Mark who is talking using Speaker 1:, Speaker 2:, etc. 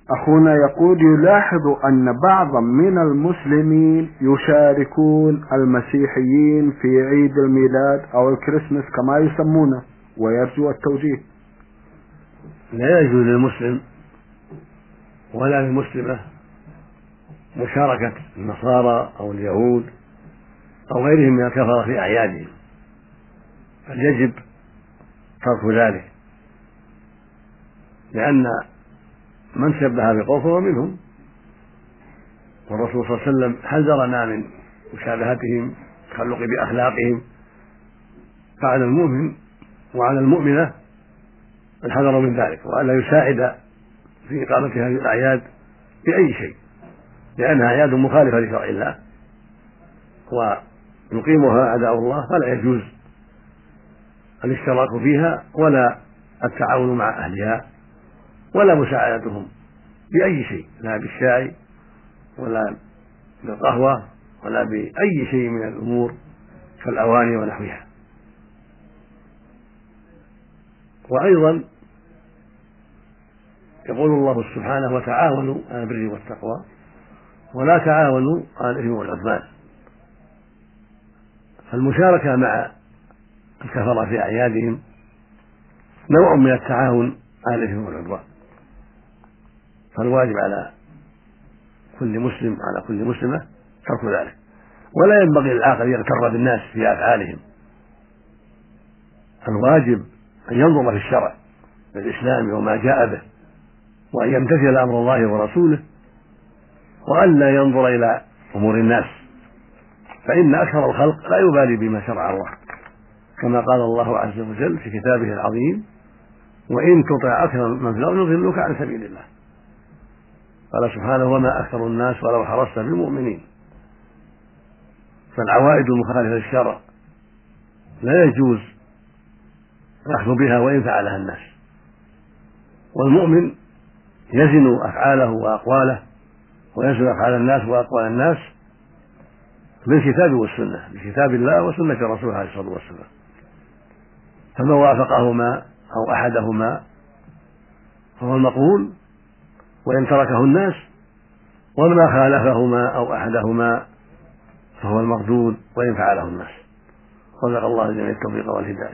Speaker 1: أخونا يقول يلاحظ أن بعضا من المسلمين يشاركون المسيحيين في عيد الميلاد أو الكريسماس كما يسمونه، ويرجو التوجيه.
Speaker 2: لا يجوز للمسلم ولا للمسلمة مشاركة النصارى أو اليهود أو غيرهم من الكفرة في أعيادهم، بل يجب ترك ذلك، لأن من شبه بقوم فهو منهم، والرسول صلى الله عليه وسلم حذرنا من مشابهتهم، التخلق بأخلاقهم، فعلى المؤمن وعلى المؤمنة الحذر من ذلك، وألا يساعد في إقامة هذه الأعياد بأي شيء، لأنها أعياد مخالفة لشرع الله ويقيمها أعداء الله، فلا يجوز الاشتراك فيها ولا التعاون مع أهلها ولا مساعدتهم بأي شيء، لا بالشاي ولا بالقهوة ولا بأي شيء من الأمور كالأواني ونحوها. وأيضا يقول الله سبحانه: وتعاونوا على البر والتقوى ولا تعاونوا على الإثم والعدوان. فالمشاركة مع الكفرة في أعيادهم نوع من التعاون على الإثم والعدوان، فالواجب على كل مسلم على كل مسلمة ترك ذلك، ولا ينبغي للعاقل يغتر بالناس في أفعالهم. الواجب أن ينظر في الشرع الإسلامي وما جاء به، وأن يمتثل أمر الله ورسوله، وأن لا ينظر إلى أمور الناس، فإن أكثر الخلق لا يبالي بما شرع الله، كما قال الله عز وجل في كتابه العظيم: وإن تطع أكثر من في الأرض يضلوك عن سبيل الله. قال سبحانه: وما أكثر الناس ولو حرصت بالمؤمنين. فالعوائد المخالفة للشرع لا يجوز الأخذ بها وإن فعلها الناس، والمؤمن يزن أفعاله وأقواله ويزن أفعال الناس وأقوال الناس بالكتاب والسنة، بكتاب الله وسنة رسوله عليه الصلاة والسلام، فما وافقهما أو أحدهما فهو المقبول وإن تركه الناس، وما خالفهما أو أحدهما فهو المردود وإن فعله الناس. صدق الله الجميع التوفيق والهداية.